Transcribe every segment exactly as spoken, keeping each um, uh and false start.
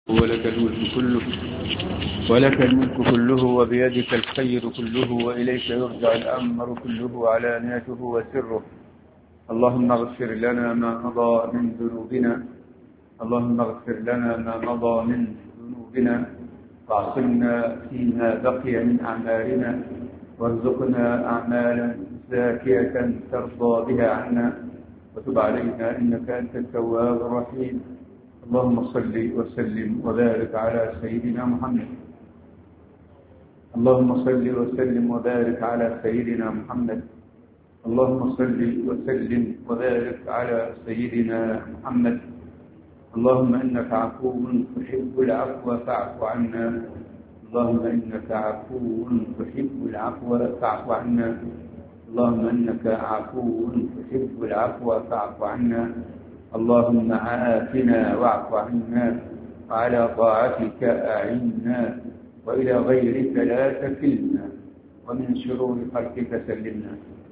ولك الملك كله ولك الملك كله وبيدك الخير كله وإليك يرجع الأمر كله علانيته وسره. اللهم اغفر لنا ما مضى من ذنوبنا اللهم اغفر لنا ما مضى من ذنوبنا واعصمنا فيما بقي من أعمالنا وارزقنا أعمالا زاكية ترضى بها عنا وتب علينا إنك أنت التواب الرحيم. اللهم صل وسلم وبارك على سيدنا محمد اللهم صل وسلم وبارك على سيدنا محمد اللهم صل وسلم وبارك على سيدنا محمد اللهم إنك عفو تحب العفو فاعف عنا اللهم إنك عفو تحب العفو فاعف عنا اللهم إنك عفو تحب العفو فاعف عنا اللهم عافنا واعف عنا وعلى طاعتك أعنا وإلى غيرك لا تكلنا ومن شرور خلقك سلمنا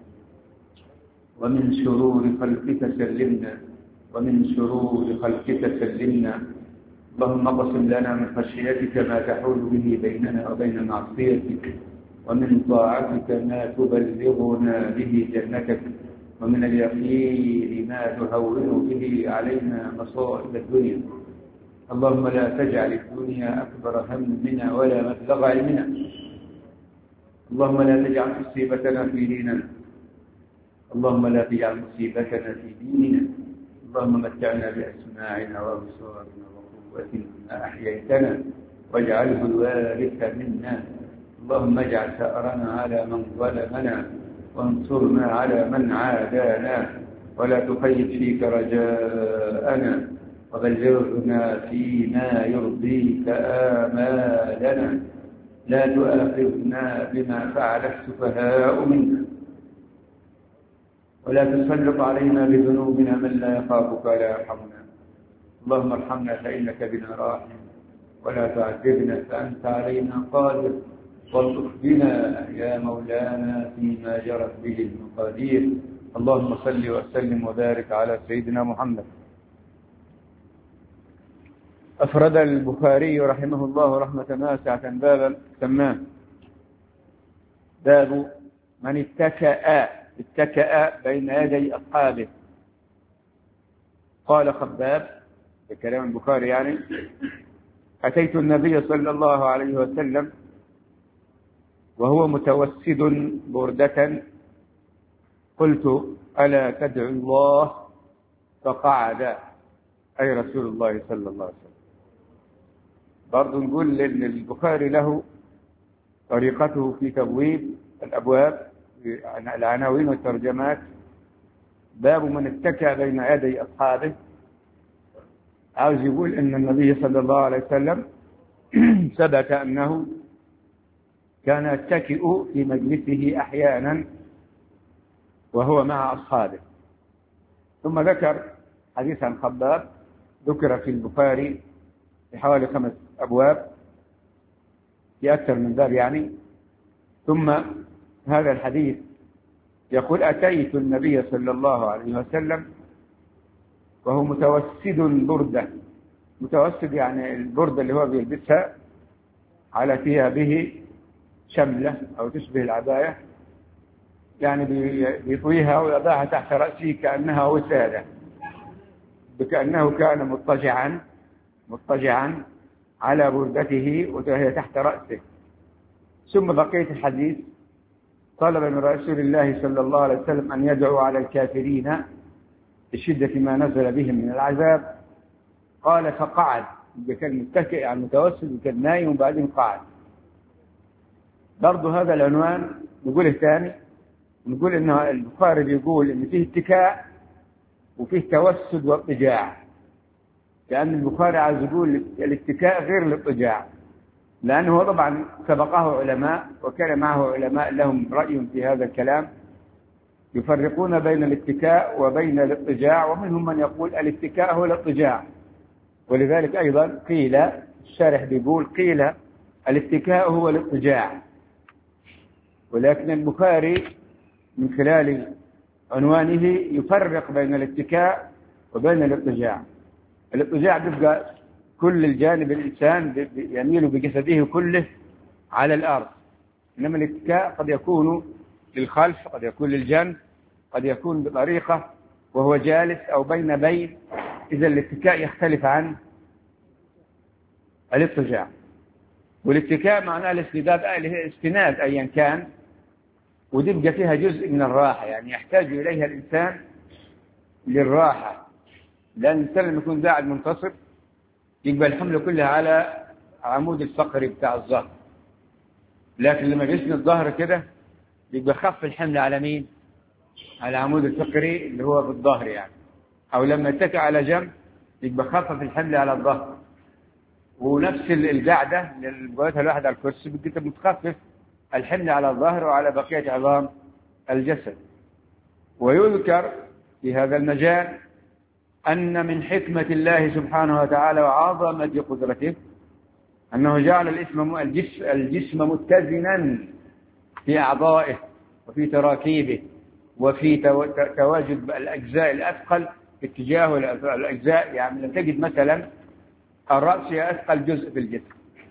ومن شرور خلقك سلمنا ومن شرور خلقك سلمنا اللهم اقسم لنا من خشيتك ما تحول به بيننا وبين معصيتك ومن طاعتك ما تبلغنا به جنتك ومن اليقين ما تهون به علينا مصائب الدنيا. اللهم لا تجعل الدنيا أكبر همنا ولا مبلغ علمنا اللهم لا تجعل مصيبتنا في ديننا اللهم لا تجعل مصيبتنا في ديننا اللهم متعنا بأسماعنا وأبصارنا وقوتنا ما أحييتنا واجعله الوارث منا اللهم اجعل ثأرنا على من ظلمنا وانصرنا على من عادانا ولا تخيب فيك رجاءنا وبلغنا فيما يرضيك آمالنا لا تؤاخذنا بما فعل السفهاء منا ولا تسلط علينا بذنوبنا من لا يخافك ولا يرحمنا اللهم ارحمنا فإنك بنا راحم ولا تعذبنا فأنت علينا قادر والطف بنا يا مولانا فيما جرت به المقادير. اللهم صل وسلم وبارك على سيدنا محمد. أفرد البخاري رحمه الله رحمة واسعة بابا سماه باب من اتكأ اتكأ بين يدي أصحابه. قال خباب بكلام البخاري يعني أتيت النبي صلى الله عليه وسلم وهو متوسد بردة قلت ألا تدعو الله فقعد أي رسول الله صلى الله عليه وسلم. برضو نقول إن البخاري له طريقته في تبويب الأبواب العناوين والترجمات. باب من اتكى بين يدي أصحابه عاوز يقول إن النبي صلى الله عليه وسلم ثبت أنه كان يتكئ في مجلسه أحيانا وهو مع أصحابه. ثم ذكر حديث عن خباب ذكر في البخاري في حوالي خمس أبواب في أكثر من باب يعني. ثم هذا الحديث يقول أتيت النبي صلى الله عليه وسلم وهو متوسد بردة. متوسد يعني البردة اللي هو بيلبسها على ثيابه شملة أو تشبه العباية يعني بيطويها ويضعها تحت رأسه كأنها وسادة بكأنه كان مضطجعا مضطجعا على بردته وهي تحت رأسه. ثم بقية الحديث طلب من رسول الله صلى الله عليه وسلم أن يدعو على الكافرين بشدة ما نزل بهم من العذاب. قال فقعد كان متكئ على المتوسد وكان نايم وبعدين قعد. برضو هذا العنوان نقوله ثاني نقول إن البخاري بيقول إن فيه اتكاء وفيه توسد واضطجاع. لأن البخاري عايز يقول الاتكاء غير الاضطجاع لأنه طبعا سبقه علماء وكان معه علماء لهم رأي في هذا الكلام يفرقون بين الاتكاء وبين الاضطجاع ومنهم من يقول الاتكاء هو الاضطجاع. ولذلك أيضا قيل الشارح بيقول قيل الاتكاء هو الاضطجاع. ولكن البخاري من خلال عنوانه يفرق بين الاتكاء وبين الاضطجاع. الاضطجاع بيبقى كل الجانب الإنسان يميل بجسده كله على الأرض. إنما الاتكاء قد يكون للخلف، قد يكون للجنب، قد يكون بطريقة وهو جالس أو بين بين. إذا الاتكاء يختلف عن الاضطجاع. والاتكاء معناه الاستداد، الاستناد أيا كان، ودي فيها جزء من الراحة، يعني يحتاج إليها الإنسان للراحة. لأن الإنسان لما يكون قاعد منتصب يقبل الحمل كلها على عمود الفقري بتاع الظهر، لكن لما يسند الظهر كده يبقى خف الحمل على مين؟ على عمود الفقري اللي هو بالظهر يعني. أو لما يتكئ على جنب يبقى خفف الحمل على الظهر. ونفس القاعدة للبواتها الواحد على الكرسي بقيت متخفف الحمل على الظهر وعلى بقية عظام الجسد. ويذكر في هذا المجال أن من حكمة الله سبحانه وتعالى وعظمة قدرته أنه جعل الجسم الجسم متزنا في أعضائه وفي تراكيبه وفي تواجد الأجزاء الأثقل في اتجاه الأجزاء. يعني لم تجد مثلا الرأس هي أثقل جزء في الجسم،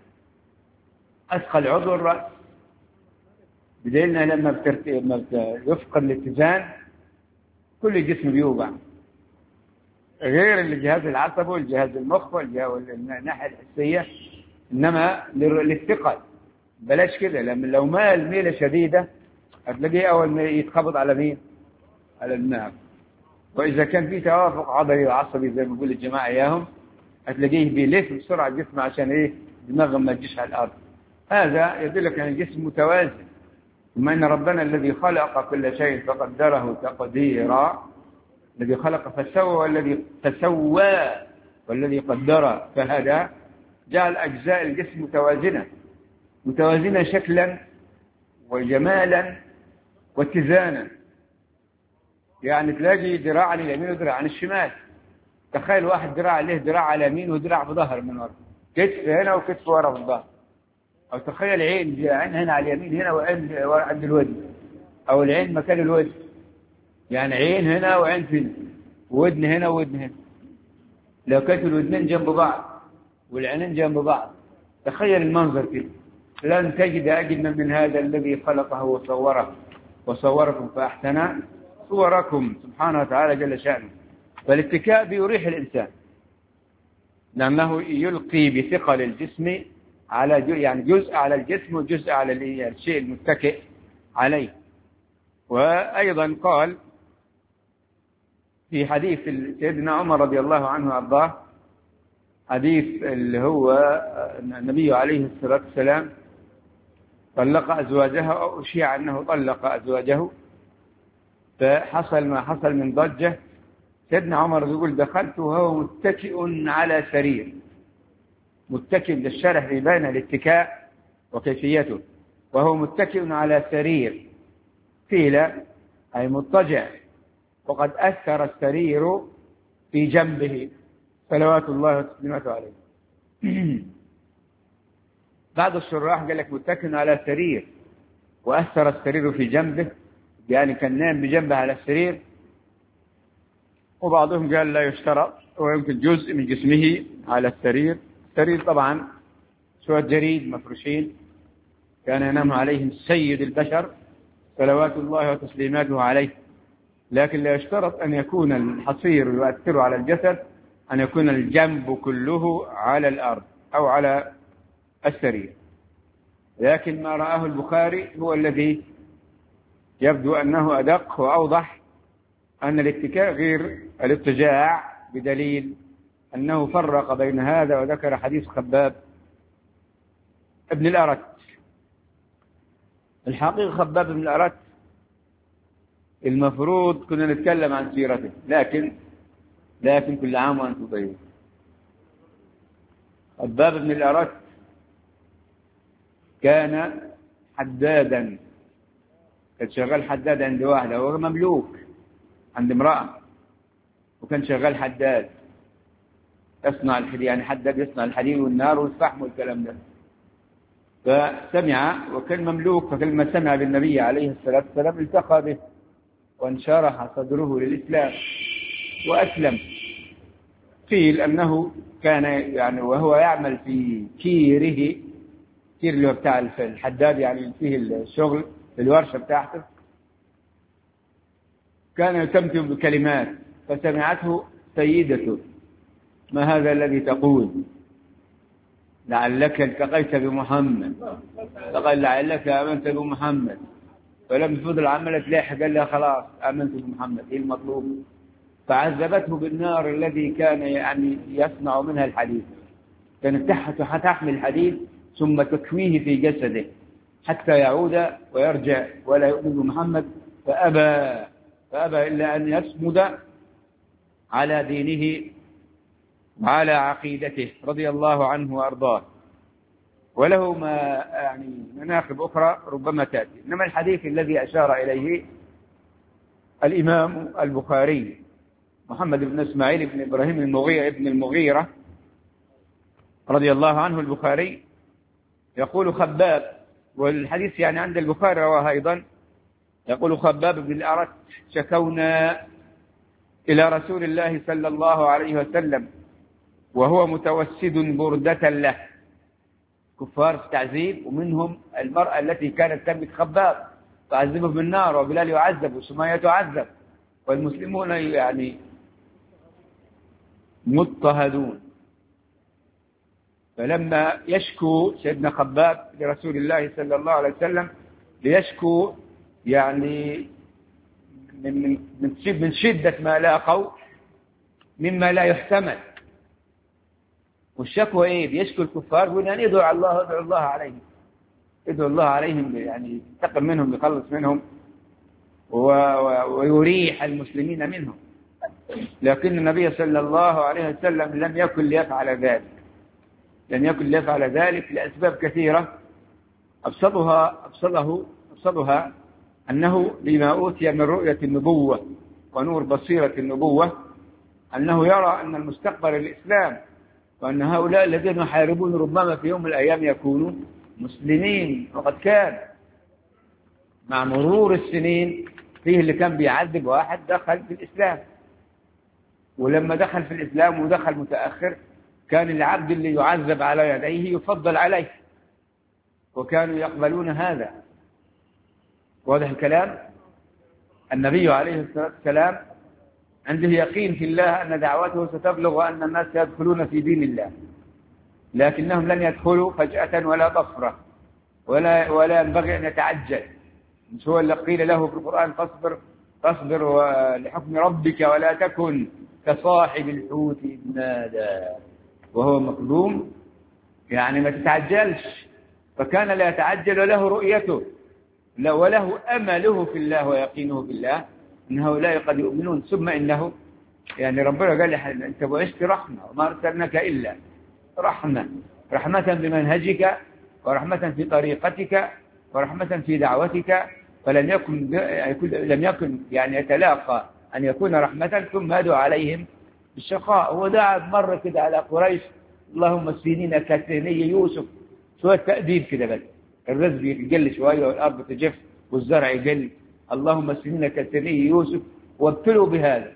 أثقل عضو الرأس، بدليل أنه لما يفقد الاتزان كل الجسم بيوجع، غير الجهاز العصبي والجهاز المخ والناحية الحسية. إنما للثقل بلاش كده، لما لو مال ميلة شديدة هتلاقيه أول ما يتخبط على مين؟ على الدماغ. وإذا كان في توافق عضلي وعصبي زي ما بيقول الجماعة إياهم هتلاقيه بيلف بسرعة الجسم عشان إيه؟ دماغهم ما تجيش على الأرض. هذا يدلك أن الجسم متوازن. ثم إن ربنا الذي خلق كل شيء فقدره تقديرا، الذي خلق فسوى والذي فسوى والذي قدر فهدى، جعل أجزاء الجسم متوازنة متوازنة شكلا وجمالا واتزانا. يعني تلاقي ذراع عن اليمين وذراع عن الشمال. تخيل واحد ذراع له ذراع على اليمين وذراع بظهر من ورا، كتف هنا وكتف ورا في الظهر. أو تخيل عين عين هنا على اليمين هنا وعين عند الوجه، أو العين مكان الوجه، يعني عين هنا وعين هنا وودن هنا وودن هنا. لو كانت الودنين جنب بعض والعينين جنب بعض تخيل المنظر كده. لن تجد أجمل من هذا الذي خلقه وصوره وصوركم فأحسن صوركم سبحانه وتعالى جل شأنه. فالاتكاء بيريح الإنسان لأنه يلقي بثقل الجسم على جو يعني جزء على الجسم وجزء على الشيء المتكئ عليه. وأيضا قال في حديث سيدنا عمر رضي الله عنه وأرضاه، حديث اللي هو النبي عليه الصلاة والسلام طلق أزواجها أو أشيع أنه طلق أزواجه، فحصل ما حصل من ضجة. سيدنا عمر يقول دخلت وهو متكئ على سرير، متكئ للشرح يبان الاتكاء وكيفيته، وهو متكئ على سرير قيل أي مضطجع، وقد أثر السرير في جنبه صلوات الله وسلامته عليه. بعض الشراح قال لك متكئ على سرير وأثر السرير في جنبه، يعني كان نام بجنبه على السرير. وبعضهم قال لا يشترط، ويمكن جزء من جسمه على السرير. السرير طبعا شوية جريد مفروشين كان ينام عليهم سيد البشر صلوات الله وتسليماته عليه، لكن لا يشترط أن يكون الحصير يؤثر على الجسد أن يكون الجنب كله على الأرض أو على السرير. لكن ما رآه البخاري هو الذي يبدو أنه أدق وأوضح، أن الاتكاء غير الاضطجاع، بدليل أنه فرق بين هذا وذكر حديث خباب ابن الأرت. الحقيقة خباب ابن الأرت المفروض كنا نتكلم عن سيرته، لكن لكن كل عام وأنتم طيبون. خباب ابن الأرت كان حدادا، كان شغال حداد عند واحدة، هو مملوك عند امرأة، وكان شغال حداد يصنع الحديد، يعني حداد يصنع الحديد والنار والفحم والكلام ده. فسمع وكان مملوك، فلما سمع بالنبي عليه الصلاة والسلام التقى به وانشرح صدره للإسلام وأسلم. قيل أنه كان يعني وهو يعمل في كيره، كير اللي هو بتاع الحداد يعني فيه الشغل في الورشة بتاعته، كان يتمتم بكلمات فسمعته سيدته: ما هذا الذي تقول؟ لعلك التقيت بمحمد. فقال: لعلك آمنت بمحمد. فلم فضل عملت لاحق، قال لها: خلاص آمنت بمحمد، إيه المطلوب؟ فعذبته بالنار الذي كان يعني يصنع منها الحديد، كانت تحمل الحديد ثم تكويه في جسده حتى يعود ويرجع ولا يؤمن بمحمد، فأبى فأبى إلا أن يصمد على دينه وعلى عقيدته رضي الله عنه وأرضاه. وله ما يعني مناقب أخرى ربما تأتي، إنما الحديث الذي أشار إليه الإمام البخاري محمد بن إسماعيل بن إبراهيم المغيرة ابن المغيرة رضي الله عنه البخاري، يقول خباب، والحديث يعني عند البخاري رواه أيضا، يقول خباب بن الأرت: شكونا إلى رسول الله صلى الله عليه وسلم وهو متوسد بردة له. كفار تعذيب، ومنهم المرأة التي كانت تملك خباب تعذبه بالنار، وبلال يعذب وسمية تعذب، والمسلمون يعني مضطهدون. فلما يشكو سيدنا خباب لرسول الله صلى الله عليه وسلم ليشكو يعني من من شدة ما لاقوا مما لا يحتمل. والشكوى ايه؟ بيشكو الكفار يقول ان ادعوا الله ادعوا الله عليهم ادعوا الله عليهم يعني ينتقم منهم يخلص منهم ويريح المسلمين منهم. لكن النبي صلى الله عليه وسلم لم يكن ليفعل ذلك، لم يكن ليفعل ذلك لأسباب كثيرة، أبسطها أبسطه أبسطها أنه بما أوتي من رؤية النبوة ونور بصيرة النبوة أنه يرى أن المستقبل الإسلام، وأن هؤلاء الذين يحاربون ربما في يوم من الأيام يكونون مسلمين. وقد كان مع مرور السنين فيه اللي كان بيعذب واحد دخل في الإسلام، ولما دخل في الإسلام ودخل متأخر كان العبد اللي يعذب على يديه يفضل عليه، وكانوا يقبلون هذا. واضح الكلام؟ النبي عليه الصلاة والسلام عنده يقين في الله أن دعوته ستبلغ وأن الناس يدخلون في دين الله، لكنهم لن يدخلوا فجأة ولا طفرة، ولا ولا ينبغي أن يتعجل. مش هو اللي قيل له في القرآن: فاصبر فاصبر لحكم ربك ولا تكن كصاحب الحوت إذ نادى وهو مكظوم، يعني ما تتعجلش. فكان لا يتعجل وله رؤيته وله أمله في الله ويقينه في الله إن هؤلاء قد يؤمنون. ثم إنه يعني ربنا قال لي: أنت بعثت رحمة وما أرسلناك إلا رحمة، رحمة بمنهجك ورحمة في طريقتك ورحمة في دعوتك. فلم يكن لم يكن يعني يتلاقى أن يكون رحمة ثم يدعو عليهم بالشقاء. ودعا مرة كده على قريش: اللهم اسقني كثني يوسف، شوية تأديب كده، بس الرزق يقل شوية والأرض تجف والزرع يقل، اللهم اسقني كثني يوسف، وابتلوا بهذا.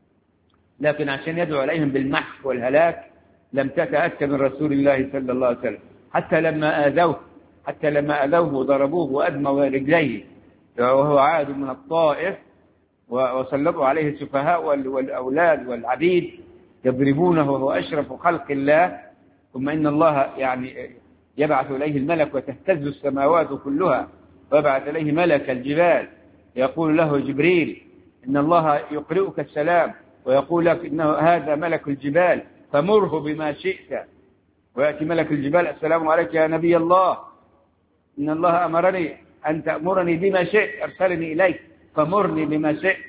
لكن عشان يدعو عليهم بالمحك والهلاك لم تتأتى من رسول الله صلى الله عليه وسلم. حتى لما آذوه حتى لما آذوه وضربوه وأدموا رجليه وهو عاد من الطائف وسلطوا عليه السفهاء والأولاد والعبيد يضربونه وهو أشرف خلق الله، ثم إن الله يعني يبعث إليه الملك وتهتز السماوات كلها، ويبعث إليه ملك الجبال يقول له جبريل: إن الله يقرئك السلام ويقول لك إنه هذا ملك الجبال فمره بما شئت. ويأتي ملك الجبال: السلام عليك يا نبي الله، إن الله أمرني أن تأمرني بما شئت، أرسلني إليك فمرني بما شئت،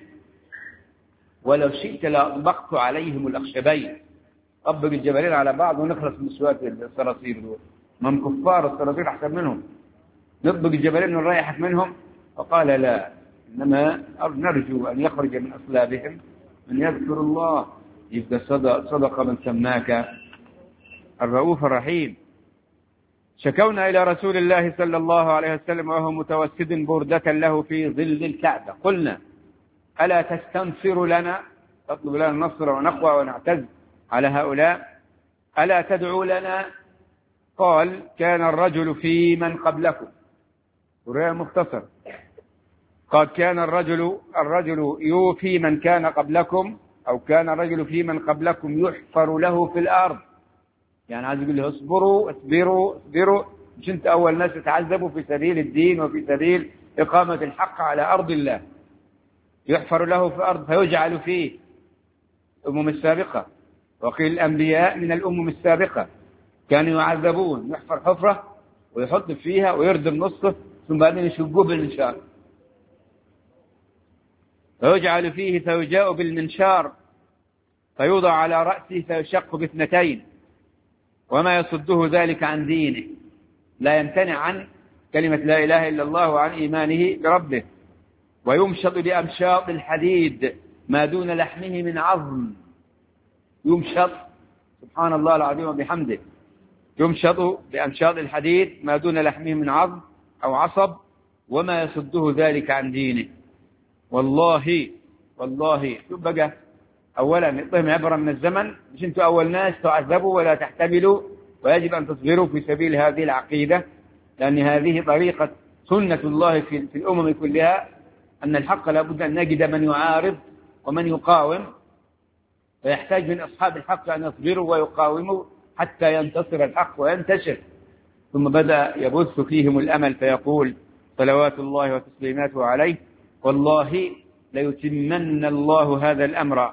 ولو شئت لأطبقت عليهم الأخشبين. طبق الجبلين على بعض ونخلص من سوات الصراصير دول، من كفار الصراصير أحسن منهم، نطبق الجبلين ونريحك منهم. فقال: لا، إنما نرجو أن يخرج من أصلابهم من يذكر الله. يبقى صدق, صدق من سماك الرؤوف الرحيم. شكونا إلى رسول الله صلى الله عليه وسلم وهو متوسد بردة له في ظل الكعبة، قلنا: ألا تستنصر لنا، تطلب لنا النصر ونقوى ونعتز على هؤلاء: ألا تدعوا لنا؟ قال: كان الرجل في من قبلكم. سورة مختصر. قال: كان الرجل الرجل يوفي من كان قبلكم، أو كان الرجل في من قبلكم يحفر له في الأرض. يعني عايز يقول له: اصبروا اصبروا اصبروا، مش انت أول ناس تتعذبوا في سبيل الدين وفي سبيل إقامة الحق على أرض الله. يحفر له في الأرض فيجعل فيه الأمم السابقة، وقيل الأنبياء من الأمم السابقة كانوا يعذبون، يحفر حفرة ويحط فيها ويردم نصه ثم بعدين يشقوه بالمنشار، فيجعل فيه فيجاء بالمنشار فيوضع على رأسه فيشق باثنتين، وما يصده ذلك عن دينه، لا يمتنع عن كلمة لا إله إلا الله وعن إيمانه بربه. ويمشط بأمشاط الحديد ما دون لحمه من عظم. يمشط، سبحان الله العظيم وبحمده، يمشط بأمشاط الحديد ما دون لحمه من عظم أو عصب، وما يصده ذلك عن دينه. والله والله شوف بقى، أولا نعطيهم عبرة من الزمن، مش أنتم أول ناس تعذبوا ولا تحتملوا، ويجب أن تصبروا في سبيل هذه العقيدة، لأن هذه طريقة سنة الله في الأمم كلها، أن الحق لابد أن نجد من يعارض ومن يقاوم، فيحتاج من أصحاب الحق أن يصبروا ويقاوموا حتى ينتصر الحق وينتشر. ثم بدأ يبث فيهم الأمل فيقول صلوات الله وتسليماته عليه: والله ليتمن الله هذا الأمر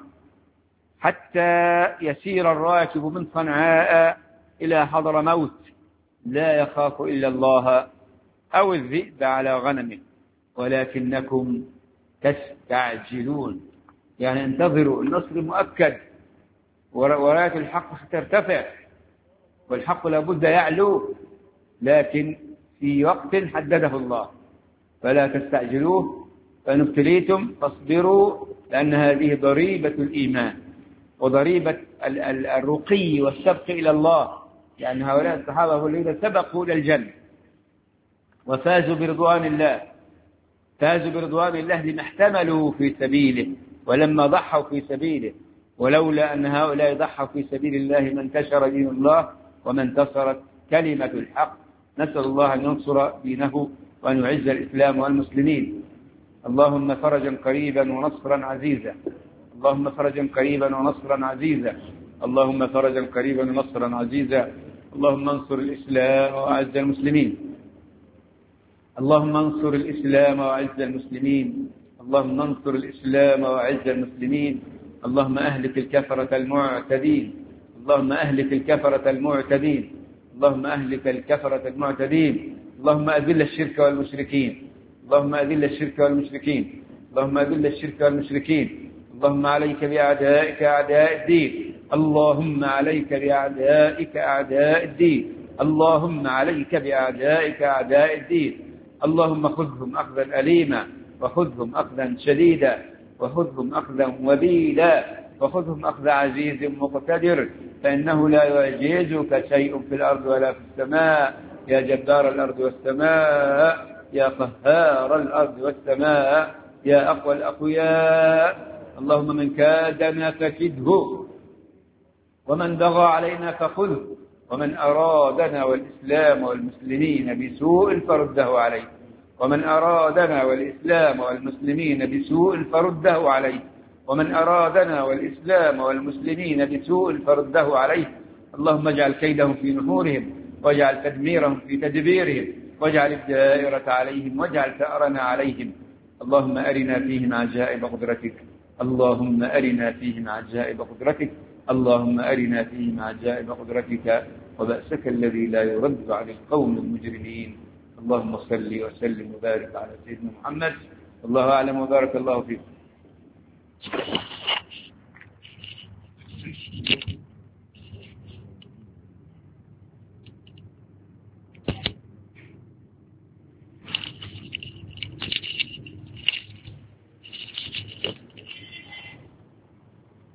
حتى يسير الراكب من صنعاء إلى حضرموت لا يخاف إلا الله أو الذئب على غنمه ولكنكم تستعجلون. يعني انتظروا، النصر مؤكد وراية الحق سترتفع، والحق لابد يعلو، لكن في وقت حدده الله، فلا تستعجلوه. فإن ابتليتم فاصبروا، لأن هذه ضريبة الإيمان وضريبة الرقي والسبق إلى الله. يعني هؤلاء الصحابة هم الذين سبقوا إلى الجنة وفازوا برضوان الله، فازوا برضوان الله لما احتملوا في سبيله ولما ضحوا في سبيله. ولولا أن هؤلاء ضحوا في سبيل الله ما انتشر دين الله وما انتصرت كلمة الحق. نسأل الله أن ينصر دينه وأن يعز الإسلام والمسلمين. اللهم فرجا قريبا ونصرا عزيزا، اللهم فرجا قريبا ونصرا عزيزا، اللهم فرجا قريبا ونصرا عزيزا. اللهم انصر الإسلام وأعز المسلمين، اللهم انصر الإسلام وأعز المسلمين، اللهم انصر الإسلام وأعز المسلمين. اللهم أهلك الكفرة المعتدين، اللهم أهلك الكفرة المعتدين، اللهم أهلك الكفرة المعتدين. اللهم أذل الشرك والمشركين، اللهم أذل الشرك والمشركين، اللهم أذل الشرك والمشركين. اللهم عليك بأعدائك أعداء الدين، اللهم عليك بأعدائك أعداء الدين، اللهم عليك بأعدائك أعداء الدين. اللهم خذهم أخذا أليما، وخذهم أخذا شديدا، وخذهم أخذا وبيلا، وخذهم أخذ عزيز مقتدر، فإنه لا يعجزك شيء في الأرض ولا في السماء، يا جبار الأرض والسماء، يا قهار الأرض والسماء، يا أقوى الأقوياء. اللهم من كادنا فكده، ومن بغى علينا فخذه، ومن أرادنا والإسلام والمسلمين بسوء فرده عليه، ومن أرادنا والإسلام والمسلمين بسوء فرده عليه، ومن أرادنا والإسلام والمسلمين بسوء فرده عليه. اللهم اجعل كيدهم في نحورهم، واجعل تدميرهم في تدبيرهم، واجعل الدائرة عليهم، واجعل ثأرنا عليهم. اللهم أرنا فيهم عجائب قدرتك، اللهم أرنا فيهم عجائب قدرتك، اللهم أرنا فيهم عجائب قدرتك وبأسك الذي لا يرد عن القوم المجرمين. اللهم صل وسلم وبارك على سيدنا محمد. الله أعلم وبارك الله فيكم.